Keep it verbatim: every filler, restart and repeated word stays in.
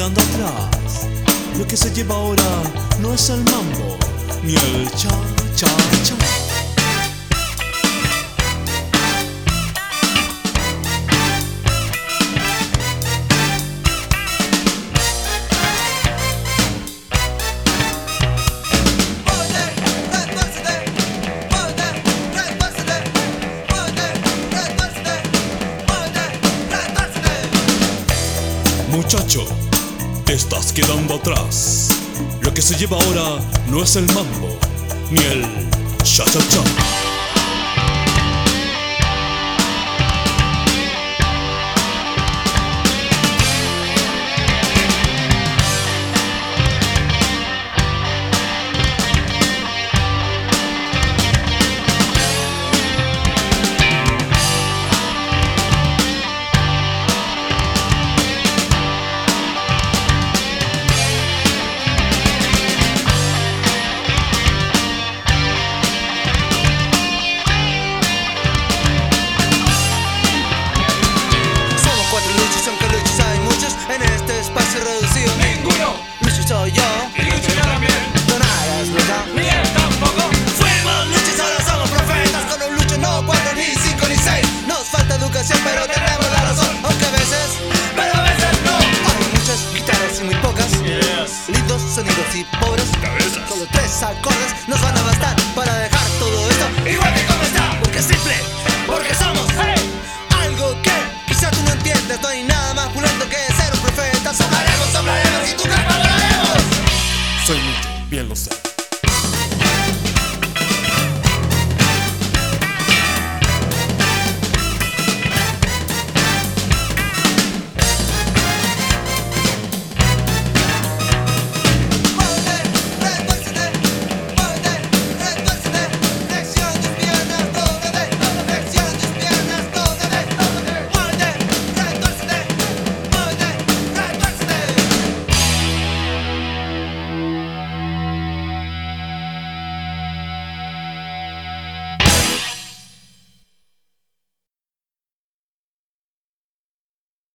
quedando atrás. Lo que se lleva ahora no es el mambo ni el cha cha cha. Muchacho, te estás quedando atrás. Lo que se lleva ahora no es el mambo ni el cha cha cha. Reducido. Ninguno. Lucho soy yo. Y Lucho yo también. No nada es Lucho. Ni él tampoco. Fuimos Luchos, ahora somos profetas. Con un Lucho no cuatro, ni cinco, ni seis. Nos falta educación, pero tenemos la razón. Aunque a veces, pero a veces no. Hay muchas guitarras y muy pocas. Yes. Lindos sonidos y pobres cabezas. Solo tres acordes nos van a bastar para dejar todo esto igual que con